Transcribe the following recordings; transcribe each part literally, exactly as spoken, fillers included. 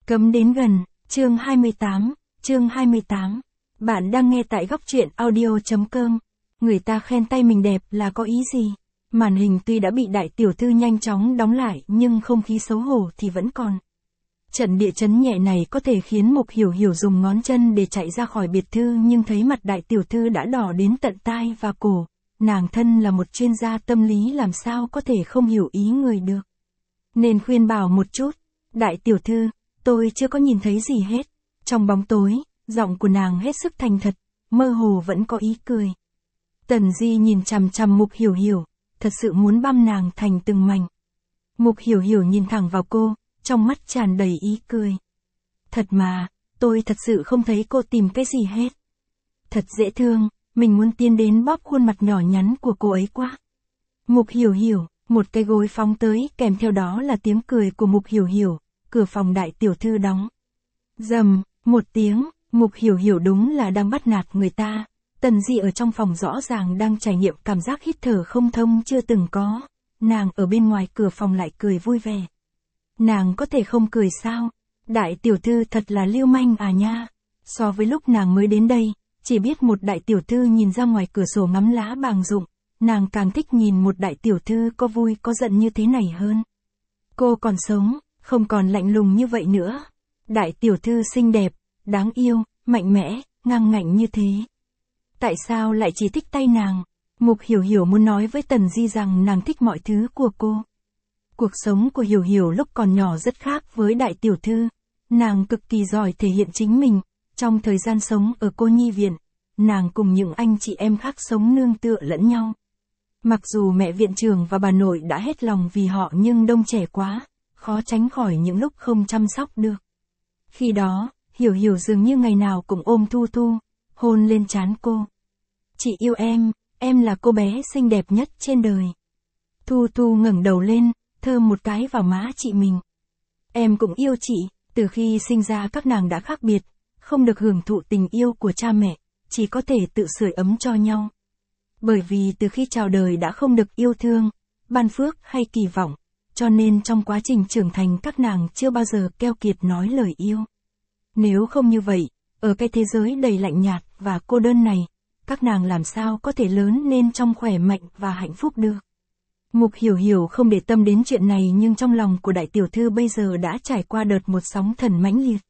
Cấm đến gần, chương hai mươi tám, chương hai mươi tám. Bạn đang nghe tại góc truyện audio.com. Người ta khen tay mình đẹp là có ý gì? Màn hình tuy đã bị đại tiểu thư nhanh chóng đóng lại nhưng không khí xấu hổ thì vẫn còn. Trận địa chấn nhẹ này có thể khiến Mục Hiểu Hiểu dùng ngón chân để chạy ra khỏi biệt thư, nhưng thấy mặt đại tiểu thư đã đỏ đến tận tai và cổ. Nàng thân là một chuyên gia tâm lý làm sao có thể không hiểu ý người được. Nên khuyên bảo một chút. Đại tiểu thư, tôi chưa có nhìn thấy gì hết. Trong bóng tối, giọng của nàng hết sức thành thật, mơ hồ vẫn có ý cười. Tần Di nhìn chằm chằm Mục Hiểu Hiểu, thật sự muốn băm nàng thành từng mảnh. Mục Hiểu Hiểu nhìn thẳng vào cô, trong mắt tràn đầy ý cười. Thật mà, tôi thật sự không thấy cô tìm cái gì hết. Thật dễ thương, mình muốn tiến đến bóp khuôn mặt nhỏ nhắn của cô ấy quá. Mục Hiểu Hiểu, một cái gối phóng tới, kèm theo đó là tiếng cười của Mục Hiểu Hiểu, cửa phòng đại tiểu thư đóng. Rầm, một tiếng, Mục Hiểu Hiểu đúng là đang bắt nạt người ta. Tần Di ở trong phòng rõ ràng đang trải nghiệm cảm giác hít thở không thông chưa từng có. Nàng ở bên ngoài cửa phòng lại cười vui vẻ. Nàng có thể không cười sao? Đại tiểu thư thật là lưu manh à nha. So với lúc nàng mới đến đây, chỉ biết một đại tiểu thư nhìn ra ngoài cửa sổ ngắm lá bàng rụng, nàng càng thích nhìn một đại tiểu thư có vui có giận như thế này hơn. Cô còn sống, không còn lạnh lùng như vậy nữa. Đại tiểu thư xinh đẹp, đáng yêu, mạnh mẽ, ngang ngạnh như thế. Tại sao lại chỉ thích tay nàng? Mục Hiểu Hiểu muốn nói với Tần Di rằng nàng thích mọi thứ của cô. Cuộc sống của Hiểu Hiểu lúc còn nhỏ rất khác với đại tiểu thư. Nàng cực kỳ giỏi thể hiện chính mình. Trong thời gian sống ở cô nhi viện, nàng cùng những anh chị em khác sống nương tựa lẫn nhau. Mặc dù mẹ viện trưởng và bà nội đã hết lòng vì họ nhưng đông trẻ quá, khó tránh khỏi những lúc không chăm sóc được. Khi đó, Hiểu Hiểu dường như ngày nào cũng ôm Thu Thu, hôn lên trán cô. Chị yêu em, em là cô bé xinh đẹp nhất trên đời. Thu Thu ngẩng đầu lên, thơm một cái vào má chị mình. Em cũng yêu chị, từ khi sinh ra các nàng đã khác biệt, không được hưởng thụ tình yêu của cha mẹ, chỉ có thể tự sưởi ấm cho nhau. Bởi vì từ khi chào đời đã không được yêu thương, ban phước hay kỳ vọng, cho nên trong quá trình trưởng thành các nàng chưa bao giờ keo kiệt nói lời yêu. Nếu không như vậy, ở cái thế giới đầy lạnh nhạt và cô đơn này, các nàng làm sao có thể lớn lên trong khỏe mạnh và hạnh phúc được. Mục Hiểu Hiểu không để tâm đến chuyện này, nhưng trong lòng của đại tiểu thư bây giờ đã trải qua đợt một sóng thần mãnh liệt.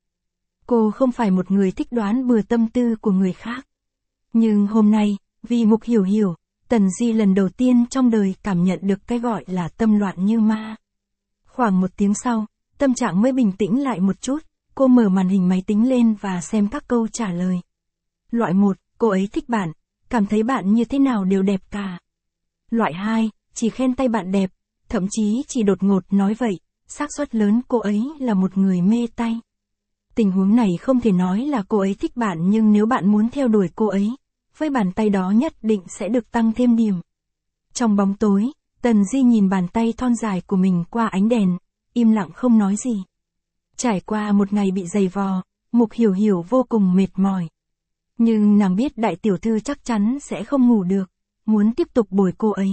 Cô không phải một người thích đoán bừa tâm tư của người khác. Nhưng hôm nay, vì Mục Hiểu Hiểu, Tần Di lần đầu tiên trong đời cảm nhận được cái gọi là tâm loạn như ma. Khoảng một tiếng sau, tâm trạng mới bình tĩnh lại một chút, cô mở màn hình máy tính lên và xem các câu trả lời. Loại một, cô ấy thích bạn, cảm thấy bạn như thế nào đều đẹp cả. Loại hai, chỉ khen tay bạn đẹp, thậm chí chỉ đột ngột nói vậy, xác suất lớn cô ấy là một người mê tay. Tình huống này không thể nói là cô ấy thích bạn, nhưng nếu bạn muốn theo đuổi cô ấy, với bàn tay đó nhất định sẽ được tăng thêm điểm. Trong bóng tối, Tần Di nhìn bàn tay thon dài của mình qua ánh đèn, im lặng không nói gì. Trải qua một ngày bị giày vò, Mục Hiểu Hiểu vô cùng mệt mỏi. Nhưng nàng biết đại tiểu thư chắc chắn sẽ không ngủ được, muốn tiếp tục bồi cô ấy.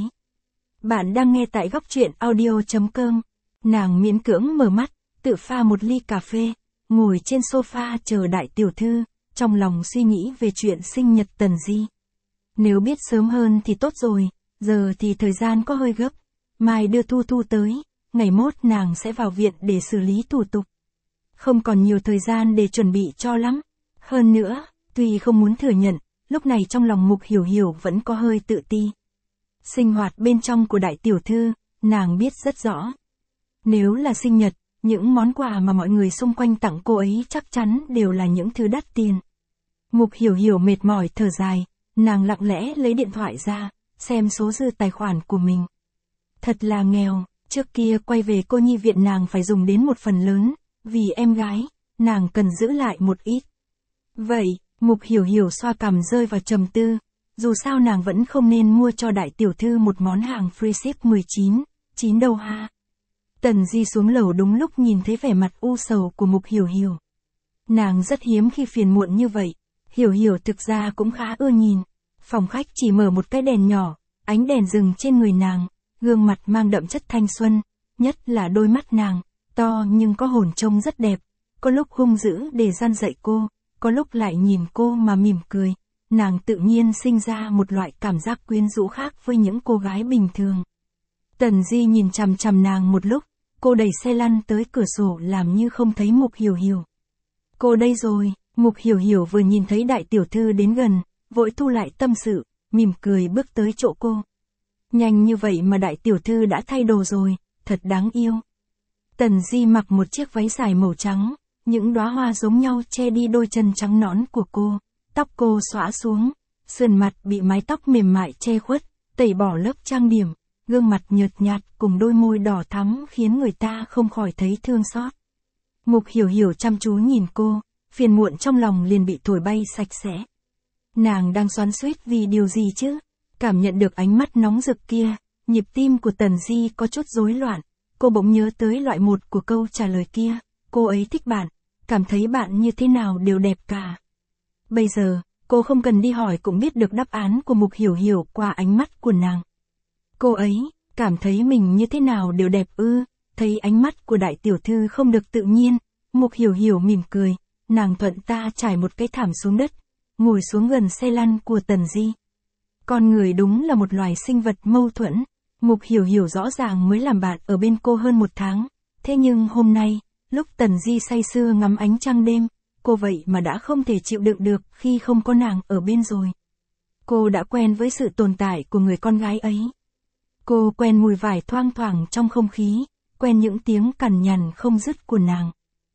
Bạn đang nghe tại góc truyện audio.com. Nàng miễn cưỡng mở mắt, tự pha một ly cà phê, ngồi trên sofa chờ đại tiểu thư, trong lòng suy nghĩ về chuyện sinh nhật Tần Di. Nếu biết sớm hơn thì tốt rồi, giờ thì thời gian có hơi gấp. Mai đưa Thu Thu tới, ngày mốt nàng sẽ vào viện để xử lý thủ tục. Không còn nhiều thời gian để chuẩn bị cho lắm. Hơn nữa, tuy không muốn thừa nhận, lúc này trong lòng Mục Hiểu Hiểu vẫn có hơi tự ti. Sinh hoạt bên trong của đại tiểu thư, nàng biết rất rõ. Nếu là sinh nhật, những món quà mà mọi người xung quanh tặng cô ấy chắc chắn đều là những thứ đắt tiền. Mục Hiểu Hiểu mệt mỏi thở dài, nàng lặng lẽ lấy điện thoại ra, xem số dư tài khoản của mình. Thật là nghèo, trước kia quay về cô nhi viện nàng phải dùng đến một phần lớn, vì em gái, nàng cần giữ lại một ít. Vậy, Mục Hiểu Hiểu xoa cằm rơi vào trầm tư, dù sao nàng vẫn không nên mua cho đại tiểu thư một món hàng free ship mười chín, chín đâu ha. Tần Di xuống lầu đúng lúc nhìn thấy vẻ mặt u sầu của Mục Hiểu Hiểu. Nàng rất hiếm khi phiền muộn như vậy, Hiểu Hiểu thực ra cũng khá ưa nhìn. Phòng khách chỉ mở một cái đèn nhỏ, ánh đèn dừng trên người nàng, gương mặt mang đậm chất thanh xuân, nhất là đôi mắt nàng, to nhưng có hồn trông rất đẹp, có lúc hung dữ để gian dạy cô, có lúc lại nhìn cô mà mỉm cười. Nàng tự nhiên sinh ra một loại cảm giác quyến rũ khác với những cô gái bình thường. Tần Di nhìn chằm chằm nàng một lúc, cô đẩy xe lăn tới cửa sổ làm như không thấy Mục Hiểu Hiểu. Cô đây rồi, Mục Hiểu Hiểu vừa nhìn thấy đại tiểu thư đến gần, vội thu lại tâm sự, mỉm cười bước tới chỗ cô. Nhanh như vậy mà đại tiểu thư đã thay đồ rồi, thật đáng yêu. Tần Di mặc một chiếc váy dài màu trắng, những đóa hoa giống nhau che đi đôi chân trắng nõn của cô, tóc cô xõa xuống, sườn mặt bị mái tóc mềm mại che khuất, tẩy bỏ lớp trang điểm, gương mặt nhợt nhạt cùng đôi môi đỏ thắm khiến người ta không khỏi thấy thương xót. Mục Hiểu Hiểu chăm chú nhìn cô, phiền muộn trong lòng liền bị thổi bay sạch sẽ. Nàng đang xoắn xuýt vì điều gì chứ? Cảm nhận được ánh mắt nóng rực kia, nhịp tim của Tần Di có chút rối loạn, cô bỗng nhớ tới loại một của câu trả lời kia, cô ấy thích bạn, cảm thấy bạn như thế nào đều đẹp cả. Bây giờ, cô không cần đi hỏi cũng biết được đáp án của Mục Hiểu Hiểu qua ánh mắt của nàng. Cô ấy, cảm thấy mình như thế nào đều đẹp ư, thấy ánh mắt của đại tiểu thư không được tự nhiên, Mục Hiểu Hiểu mỉm cười, nàng thuận ta trải một cái thảm xuống đất, ngồi xuống gần xe lăn của Tần Di. Con người đúng là một loài sinh vật mâu thuẫn, Mục Hiểu Hiểu rõ ràng mới làm bạn ở bên cô hơn một tháng, thế nhưng hôm nay, lúc Tần Di say sưa ngắm ánh trăng đêm, cô vậy mà đã không thể chịu đựng được khi không có nàng ở bên rồi. Cô đã quen với sự tồn tại của người con gái ấy. Cô quen mùi vải thoang thoảng trong không khí, quen những tiếng cằn nhằn không dứt của nàng.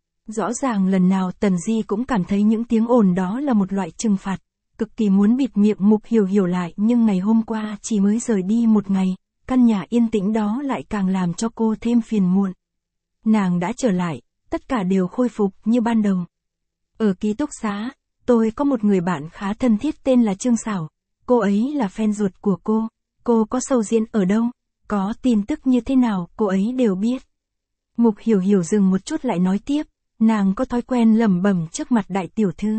Rõ ràng lần nào Tần Di cũng cảm thấy những tiếng ồn đó là một loại trừng phạt, cực kỳ muốn bịt miệng Mục Hiểu Hiểu lại, nhưng ngày hôm qua chỉ mới rời đi một ngày, căn nhà yên tĩnh đó lại càng làm cho cô thêm phiền muộn. Nàng đã trở lại, tất cả đều khôi phục như ban đầu. Ở ký túc xá, tôi có một người bạn khá thân thiết tên là Trương Sảo, cô ấy là fan ruột của cô, cô có show diễn ở đâu, có tin tức như thế nào cô ấy đều biết. Mục Hiểu Hiểu dừng một chút lại nói tiếp, nàng có thói quen lẩm bẩm trước mặt đại tiểu thư.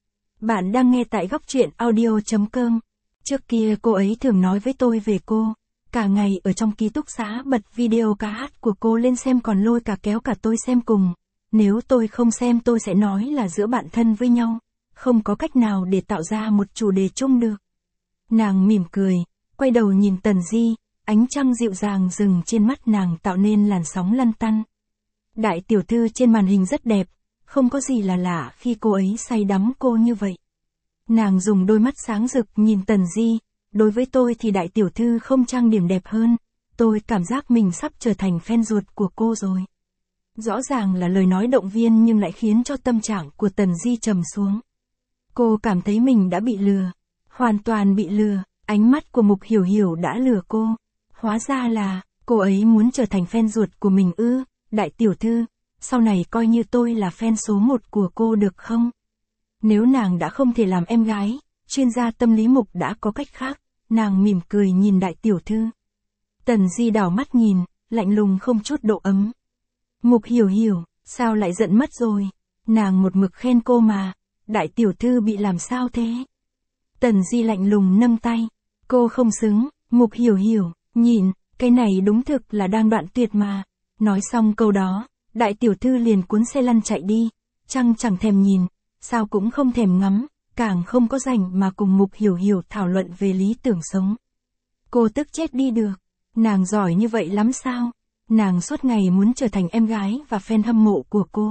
Bạn đang nghe tại góc truyện audio chấm com. Trước kia cô ấy thường nói với tôi về cô, cả ngày ở trong ký túc xá bật video ca hát của cô lên xem còn lôi cả kéo cả tôi xem cùng. Nếu tôi không xem tôi sẽ nói là giữa bạn thân với nhau, không có cách nào để tạo ra một chủ đề chung được. Nàng mỉm cười, quay đầu nhìn Tần Di, ánh trăng dịu dàng dừng trên mắt nàng tạo nên làn sóng lăn tăn. Đại tiểu thư trên màn hình rất đẹp, không có gì là lạ khi cô ấy say đắm cô như vậy. Nàng dùng đôi mắt sáng rực nhìn Tần Di, đối với tôi thì đại tiểu thư không trang điểm đẹp hơn, tôi cảm giác mình sắp trở thành fan ruột của cô rồi. Rõ ràng là lời nói động viên nhưng lại khiến cho tâm trạng của Tần Di trầm xuống. Cô cảm thấy mình đã bị lừa, hoàn toàn bị lừa, ánh mắt của Mục Hiểu Hiểu đã lừa cô. Hóa ra là, cô ấy muốn trở thành fan ruột của mình ư, đại tiểu thư, sau này coi như tôi là fan số một của cô được không? Nếu nàng đã không thể làm em gái, chuyên gia tâm lý Mục đã có cách khác, nàng mỉm cười nhìn đại tiểu thư. Tần Di đảo mắt nhìn, lạnh lùng không chút độ ấm. Mục Hiểu Hiểu, sao lại giận mất rồi? Nàng một mực khen cô mà, đại tiểu thư bị làm sao thế? Tần Di lạnh lùng nâng tay, cô không xứng, Mục Hiểu Hiểu, nhìn, cái này đúng thực là đang đoạn tuyệt mà. Nói xong câu đó, đại tiểu thư liền cuốn xe lăn chạy đi, chăng chẳng thèm nhìn, sao cũng không thèm ngắm, càng không có rảnh mà cùng Mục Hiểu Hiểu thảo luận về lý tưởng sống. Cô tức chết đi được, nàng giỏi như vậy lắm sao? Nàng suốt ngày muốn trở thành em gái và fan hâm mộ của cô.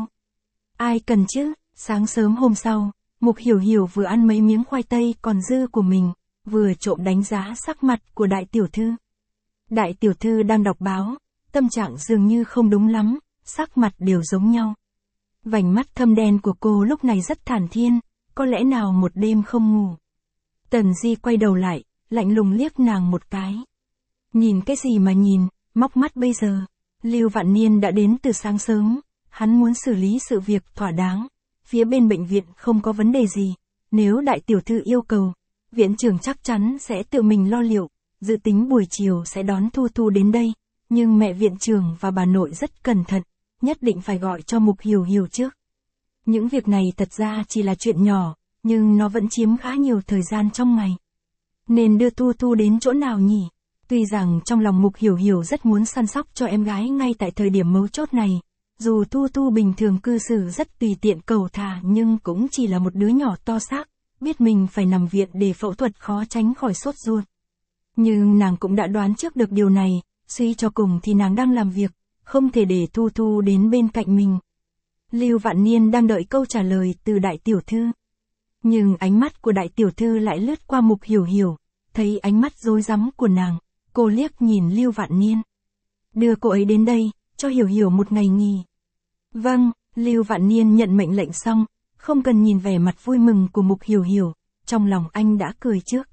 Ai cần chứ? Sáng sớm hôm sau, Mục Hiểu Hiểu vừa ăn mấy miếng khoai tây còn dư của mình, vừa trộm đánh giá sắc mặt của đại tiểu thư. Đại tiểu thư đang đọc báo, tâm trạng dường như không đúng lắm, sắc mặt đều giống nhau. Vành mắt thâm đen của cô lúc này rất thản thiên, có lẽ nào một đêm không ngủ. Tần Di quay đầu lại, lạnh lùng liếc nàng một cái. Nhìn cái gì mà nhìn, móc mắt bây giờ. Lưu Vạn Niên đã đến từ sáng sớm, hắn muốn xử lý sự việc thỏa đáng. Phía bên bệnh viện không có vấn đề gì, nếu đại tiểu thư yêu cầu, viện trưởng chắc chắn sẽ tự mình lo liệu, dự tính buổi chiều sẽ đón Thu Thu đến đây, nhưng mẹ viện trưởng và bà nội rất cẩn thận, nhất định phải gọi cho Mục Hiểu Hiểu trước. Những việc này thật ra chỉ là chuyện nhỏ, nhưng nó vẫn chiếm khá nhiều thời gian trong ngày. Nên đưa Thu Thu đến chỗ nào nhỉ? Tuy rằng trong lòng Mục Hiểu Hiểu rất muốn săn sóc cho em gái ngay tại thời điểm mấu chốt này, Dù Thu Thu bình thường cư xử rất tùy tiện cầu thả nhưng cũng chỉ là một đứa nhỏ to xác, biết mình phải nằm viện để phẫu thuật khó tránh khỏi sốt ruột. Nhưng nàng cũng đã đoán trước được điều này, suy cho cùng thì nàng đang làm việc, không thể để Thu Thu đến bên cạnh mình. Lưu Vạn Niên đang đợi câu trả lời từ đại tiểu thư. Nhưng ánh mắt của đại tiểu thư lại lướt qua Mục Hiểu Hiểu, thấy ánh mắt rối rắm của nàng, cô liếc nhìn Lưu Vạn Niên. Đưa cô ấy đến đây, cho Hiểu Hiểu một ngày nghỉ. Vâng, Lưu Vạn Niên nhận mệnh lệnh xong, không cần nhìn vẻ mặt vui mừng của Mục Hiểu Hiểu, trong lòng anh đã cười trước.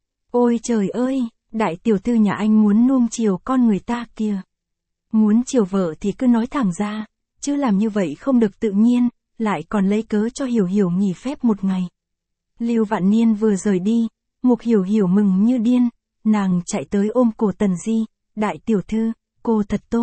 Ôi trời ơi, đại tiểu thư nhà anh muốn nuông chiều con người ta kìa. Muốn chiều vợ thì cứ nói thẳng ra, chứ làm như vậy không được tự nhiên, lại còn lấy cớ cho Hiểu Hiểu nghỉ phép một ngày. Lưu Vạn Niên vừa rời đi, Mục Hiểu Hiểu mừng như điên, nàng chạy tới ôm cổ Tần Di, đại tiểu thư, cô thật tốt.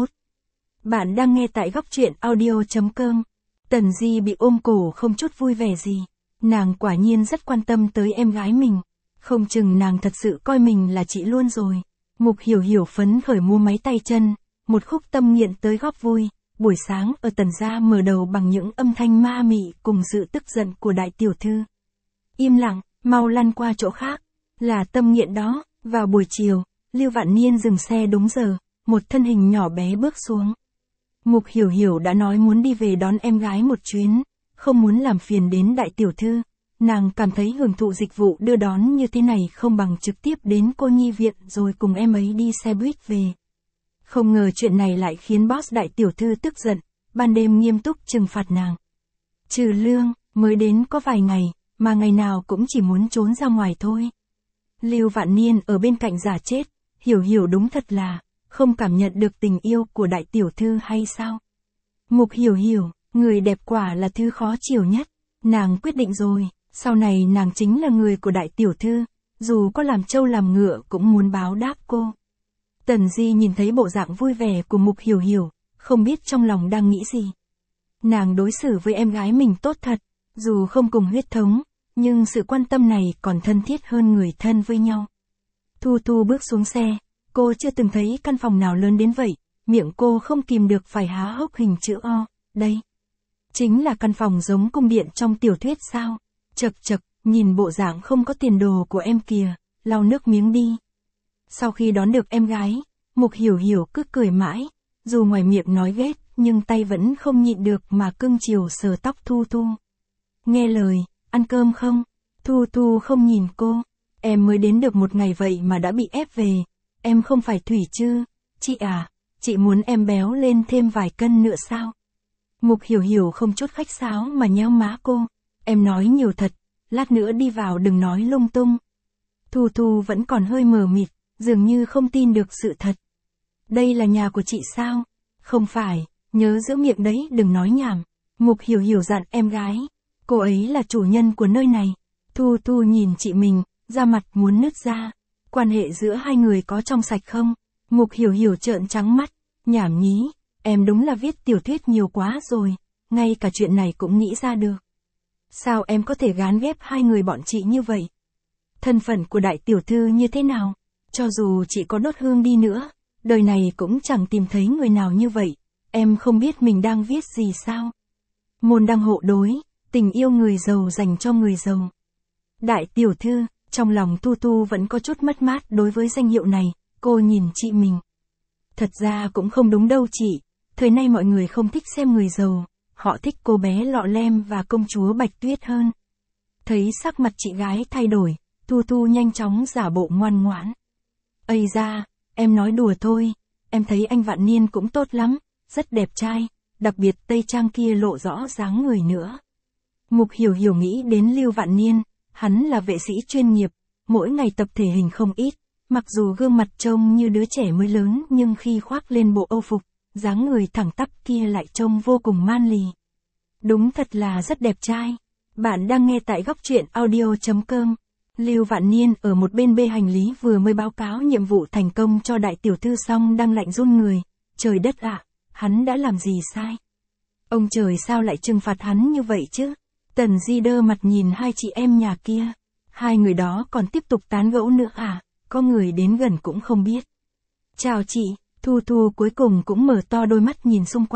Bạn đang nghe tại góc truyện audio chấm com. Tần Di bị ôm cổ không chút vui vẻ gì, nàng quả nhiên rất quan tâm tới em gái mình, không chừng nàng thật sự coi mình là chị luôn rồi. Mục Hiểu Hiểu phấn khởi mua máy tay chân, một khúc tâm nghiện tới góp vui, buổi sáng ở Tần gia mở đầu bằng những âm thanh ma mị cùng sự tức giận của đại tiểu thư. Im lặng, mau lăn qua chỗ khác, là tâm nghiện đó. Vào buổi chiều, Lưu Vạn Niên dừng xe đúng giờ, một thân hình nhỏ bé bước xuống. Mục Hiểu Hiểu đã nói muốn đi về đón em gái một chuyến, không muốn làm phiền đến đại tiểu thư, nàng cảm thấy hưởng thụ dịch vụ đưa đón như thế này không bằng trực tiếp đến cô nhi viện rồi cùng em ấy đi xe buýt về. Không ngờ chuyện này lại khiến boss đại tiểu thư tức giận, ban đêm nghiêm túc trừng phạt nàng. Trừ lương, mới đến có vài ngày, mà ngày nào cũng chỉ muốn trốn ra ngoài thôi. Lưu Vạn Niên ở bên cạnh giả chết, Hiểu Hiểu đúng thật là, không cảm nhận được tình yêu của đại tiểu thư hay sao? Mục Hiểu Hiểu, người đẹp quả là thứ khó chịu nhất, nàng quyết định rồi, sau này nàng chính là người của đại tiểu thư, dù có làm trâu làm ngựa cũng muốn báo đáp cô. Tần Di nhìn thấy bộ dạng vui vẻ của Mục Hiểu Hiểu, không biết trong lòng đang nghĩ gì. Nàng đối xử với em gái mình tốt thật, dù không cùng huyết thống, nhưng sự quan tâm này còn thân thiết hơn người thân với nhau. Thu Thu bước xuống xe, cô chưa từng thấy căn phòng nào lớn đến vậy, miệng cô không kìm được phải há hốc hình chữ O, đây. Chính là căn phòng giống cung điện trong tiểu thuyết sao? Chật chật, nhìn bộ dạng không có tiền đồ của em kìa, lau nước miếng đi. Sau khi đón được em gái, Mục Hiểu Hiểu cứ cười mãi, dù ngoài miệng nói ghét, nhưng tay vẫn không nhịn được mà cưng chiều sờ tóc Thu Thu. Nghe lời, ăn cơm không? Thu Thu không nhìn cô, em mới đến được một ngày vậy mà đã bị ép về, em không phải Thủy chứ, chị à, chị muốn em béo lên thêm vài cân nữa sao? Mục Hiểu Hiểu không chút khách sáo mà nhéo má cô, em nói nhiều thật, lát nữa đi vào đừng nói lung tung. Thu Thu vẫn còn hơi mờ mịt, dường như không tin được sự thật. Đây là nhà của chị sao? Không phải, nhớ giữ miệng đấy đừng nói nhảm. Mục Hiểu Hiểu dặn em gái, cô ấy là chủ nhân của nơi này. Thu Thu nhìn chị mình, da mặt muốn nứt ra. Quan hệ giữa hai người có trong sạch không? Mục Hiểu Hiểu trợn trắng mắt, nhảm nhí, em đúng là viết tiểu thuyết nhiều quá rồi, ngay cả chuyện này cũng nghĩ ra được. Sao em có thể gán ghép hai người bọn chị như vậy? Thân phận của đại tiểu thư như thế nào? Cho dù chị có đốt hương đi nữa, đời này cũng chẳng tìm thấy người nào như vậy, em không biết mình đang viết gì sao? Môn đăng hộ đối, tình yêu người giàu dành cho người giàu. Đại tiểu thư, trong lòng Thu Thu vẫn có chút mất mát đối với danh hiệu này, cô nhìn chị mình. Thật ra cũng không đúng đâu chị, thời nay mọi người không thích xem người giàu, họ thích cô bé lọ lem và công chúa Bạch Tuyết hơn. Thấy sắc mặt chị gái thay đổi, Thu Thu nhanh chóng giả bộ ngoan ngoãn. Ây da, em nói đùa thôi, em thấy anh Vạn Niên cũng tốt lắm, rất đẹp trai, đặc biệt tây trang kia lộ rõ dáng người nữa. Mục Hiểu Hiểu nghĩ đến Lưu Vạn Niên, hắn là vệ sĩ chuyên nghiệp, mỗi ngày tập thể hình không ít, mặc dù gương mặt trông như đứa trẻ mới lớn nhưng khi khoác lên bộ âu phục, dáng người thẳng tắp kia lại trông vô cùng man lì. Đúng thật là rất đẹp trai. Bạn đang nghe tại góc truyện audio chấm com. Lưu Vạn Niên ở một bên bê hành lý vừa mới báo cáo nhiệm vụ thành công cho đại tiểu thư xong đang lạnh run người. Trời đất ạ, à, hắn đã làm gì sai? Ông trời sao lại trừng phạt hắn như vậy chứ? Tần Di đơ mặt nhìn hai chị em nhà kia. Hai người đó còn tiếp tục tán gẫu nữa à? Có người đến gần cũng không biết. Chào chị, Thu Thu cuối cùng cũng mở to đôi mắt nhìn xung quanh.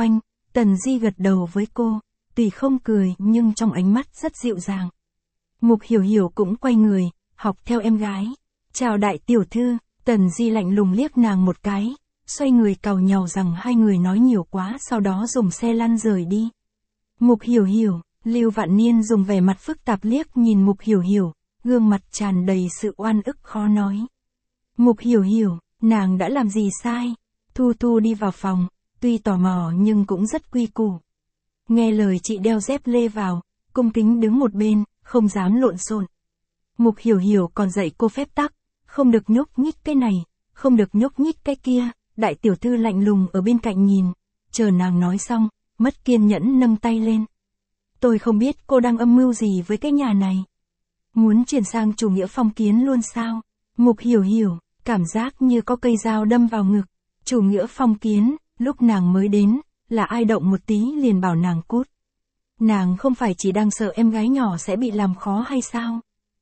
Tần Di gật đầu với cô, tuy không cười nhưng trong ánh mắt rất dịu dàng. Mục Hiểu Hiểu cũng quay người, học theo em gái. Chào đại tiểu thư, Tần Di lạnh lùng liếc nàng một cái, xoay người càu nhàu rằng hai người nói nhiều quá, sau đó dùng xe lăn rời đi. Mục Hiểu Hiểu, Lưu Vạn Niên dùng vẻ mặt phức tạp liếc nhìn Mục Hiểu Hiểu, gương mặt tràn đầy sự oan ức khó nói. Mục Hiểu Hiểu, nàng đã làm gì sai? Thu Thu đi vào phòng, tuy tò mò nhưng cũng rất quy củ. Nghe lời chị đeo dép lê vào, cung kính đứng một bên, không dám lộn xộn. Mục Hiểu Hiểu còn dạy cô phép tắc, không được nhúc nhích cái này, không được nhúc nhích cái kia. Đại tiểu thư lạnh lùng ở bên cạnh nhìn, chờ nàng nói xong, mất kiên nhẫn nâng tay lên. Tôi không biết cô đang âm mưu gì với cái nhà này. Muốn chuyển sang chủ nghĩa phong kiến luôn sao? Mục Hiểu Hiểu, cảm giác như có cây dao đâm vào ngực. Chủ nghĩa phong kiến, lúc nàng mới đến, là ai động một tí liền bảo nàng cút. Nàng không phải chỉ đang sợ em gái nhỏ sẽ bị làm khó hay sao?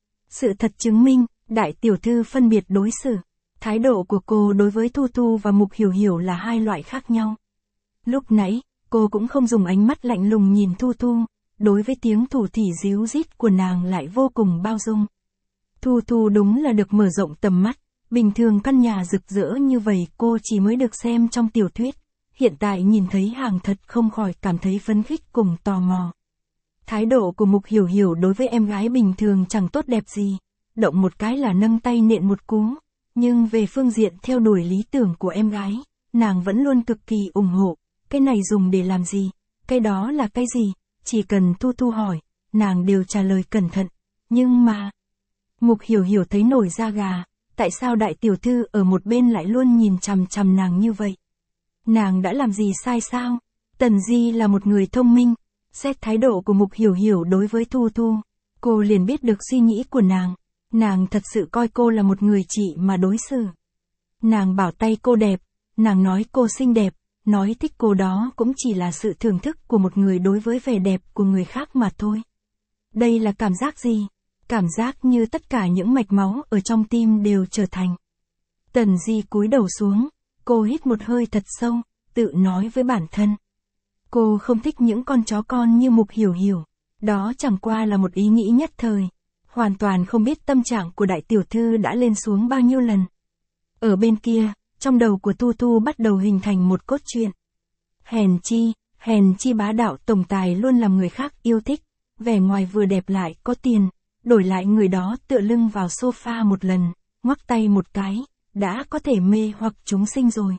Sự thật chứng minh, đại tiểu thư phân biệt đối xử. Thái độ của cô đối với Thu Thu và Mục Hiểu Hiểu là hai loại khác nhau. Lúc nãy, cô cũng không dùng ánh mắt lạnh lùng nhìn Thu Thu, đối với tiếng thủ thỉ ríu rít của nàng lại vô cùng bao dung. Thu Thu đúng là được mở rộng tầm mắt, bình thường căn nhà rực rỡ như vậy cô chỉ mới được xem trong tiểu thuyết, hiện tại nhìn thấy hàng thật không khỏi cảm thấy phấn khích cùng tò mò. Thái độ của Mục Hiểu Hiểu đối với em gái bình thường chẳng tốt đẹp gì, động một cái là nâng tay nện một cú. Nhưng về phương diện theo đuổi lý tưởng của em gái, nàng vẫn luôn cực kỳ ủng hộ. Cái này dùng để làm gì? Cái đó là cái gì? Chỉ cần Thu Thu hỏi, nàng đều trả lời cẩn thận. Nhưng mà... Mục Hiểu Hiểu thấy nổi da gà, tại sao đại tiểu thư ở một bên lại luôn nhìn chằm chằm nàng như vậy? Nàng đã làm gì sai sao? Tần Di là một người thông minh, xét thái độ của Mục Hiểu Hiểu đối với Thu Thu, cô liền biết được suy nghĩ của nàng. Nàng thật sự coi cô là một người chị mà đối xử. Nàng bảo tay cô đẹp, nàng nói cô xinh đẹp, nói thích cô đó cũng chỉ là sự thưởng thức của một người đối với vẻ đẹp của người khác mà thôi. Đây là cảm giác gì? Cảm giác như tất cả những mạch máu ở trong tim đều trở thành. Tần Di cúi đầu xuống, cô hít một hơi thật sâu, tự nói với bản thân. Cô không thích những con chó con như Mục Hiểu Hiểu, đó chẳng qua là một ý nghĩ nhất thời. Hoàn toàn không biết tâm trạng của đại tiểu thư đã lên xuống bao nhiêu lần. Ở bên kia, trong đầu của Thu Thu bắt đầu hình thành một cốt truyện. Hèn chi, hèn chi bá đạo tổng tài luôn làm người khác yêu thích, vẻ ngoài vừa đẹp lại có tiền, đổi lại người đó tựa lưng vào sofa một lần, ngoắc tay một cái, đã có thể mê hoặc chúng sinh rồi.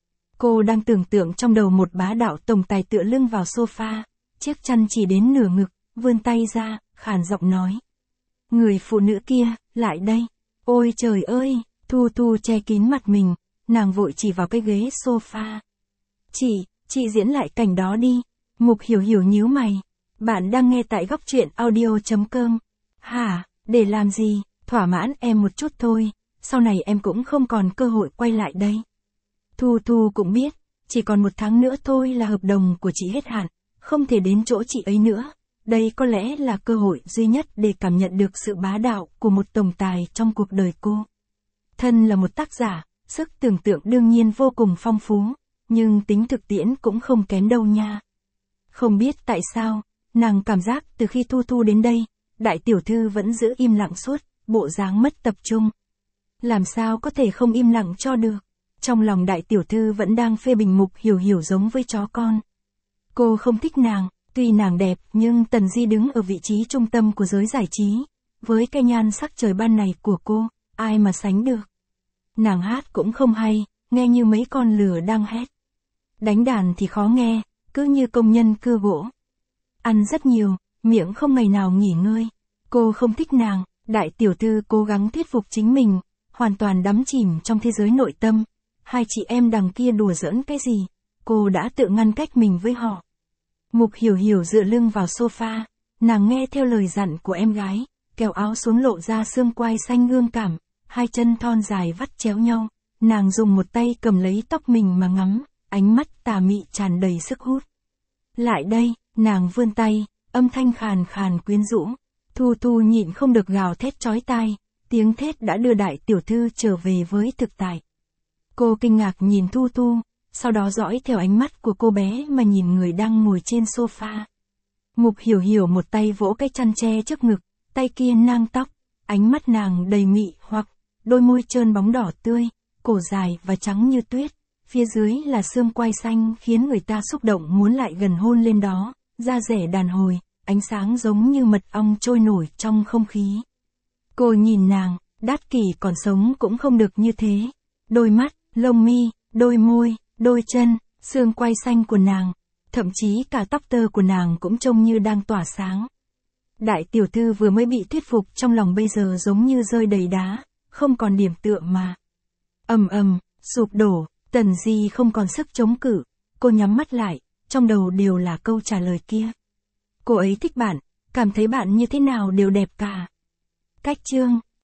Cô đang tưởng tượng trong đầu một bá đạo tổng tài tựa lưng vào sofa, chiếc chăn chỉ đến nửa ngực, vươn tay ra, khàn giọng nói. Người phụ nữ kia, lại đây. Ôi trời ơi, Thu Thu che kín mặt mình, nàng vội chỉ vào cái ghế sofa. Chị, chị diễn lại cảnh đó đi. Mục Hiểu Hiểu nhíu mày. Bạn đang nghe tại góc truyện audio chấm com. Hả, để làm gì, thỏa mãn em một chút thôi, sau này em cũng không còn cơ hội quay lại đây. Thu Thu cũng biết, chỉ còn một tháng nữa thôi là hợp đồng của chị hết hạn, không thể đến chỗ chị ấy nữa. Đây có lẽ là cơ hội duy nhất để cảm nhận được sự bá đạo của một tổng tài trong cuộc đời cô. Thân là một tác giả, sức tưởng tượng đương nhiên vô cùng phong phú, nhưng tính thực tiễn cũng không kém đâu nha. Không biết tại sao, nàng cảm giác từ khi Thu Thu đến đây, đại tiểu thư vẫn giữ im lặng suốt, bộ dáng mất tập trung. Làm sao có thể không im lặng cho được? Trong lòng đại tiểu thư vẫn đang phê bình Mục Hiểu Hiểu giống với chó con. Cô không thích nàng. Tuy nàng đẹp nhưng Tần Di đứng ở vị trí trung tâm của giới giải trí, với cái nhan sắc trời ban này của cô, ai mà sánh được. Nàng hát cũng không hay, nghe như mấy con lừa đang hét. Đánh đàn thì khó nghe, cứ như công nhân cưa gỗ. Ăn rất nhiều, miệng không ngày nào nghỉ ngơi. Cô không thích nàng, đại tiểu thư cố gắng thuyết phục chính mình, hoàn toàn đắm chìm trong thế giới nội tâm. Hai chị em đằng kia đùa giỡn cái gì, cô đã tự ngăn cách mình với họ. Mục Hiểu Hiểu dựa lưng vào sofa, nàng nghe theo lời dặn của em gái, kéo áo xuống lộ ra xương quai xanh gương cảm, hai chân thon dài vắt chéo nhau, nàng dùng một tay cầm lấy tóc mình mà ngắm, ánh mắt tà mị tràn đầy sức hút. Lại đây, nàng vươn tay, âm thanh khàn khàn quyến rũ, Thu Thu nhịn không được gào thét chói tai, tiếng thét đã đưa đại tiểu thư trở về với thực tại. Cô kinh ngạc nhìn Thu Thu, sau đó dõi theo ánh mắt của cô bé mà nhìn người đang ngồi trên sofa. Mục Hiểu Hiểu một tay vỗ cái chăn che trước ngực, tay kia nang tóc, ánh mắt nàng đầy mị hoặc, đôi môi trơn bóng đỏ tươi, cổ dài và trắng như tuyết, phía dưới là xương quai xanh khiến người ta xúc động muốn lại gần hôn lên đó, da rẻ đàn hồi, ánh sáng giống như mật ong trôi nổi trong không khí. Cô nhìn nàng, Đát Kỷ còn sống cũng không được như thế. Đôi mắt, lông mi, đôi môi, đôi chân, xương quai xanh của nàng, thậm chí cả tóc tơ của nàng cũng trông như đang tỏa sáng. Đại tiểu thư vừa mới bị thuyết phục trong lòng bây giờ giống như rơi đầy đá, không còn điểm tựa mà. Ầm ầm, sụp đổ, Tần Di không còn sức chống cự, cô nhắm mắt lại, trong đầu đều là câu trả lời kia. Cô ấy thích bạn, cảm thấy bạn như thế nào đều đẹp cả. Cách chương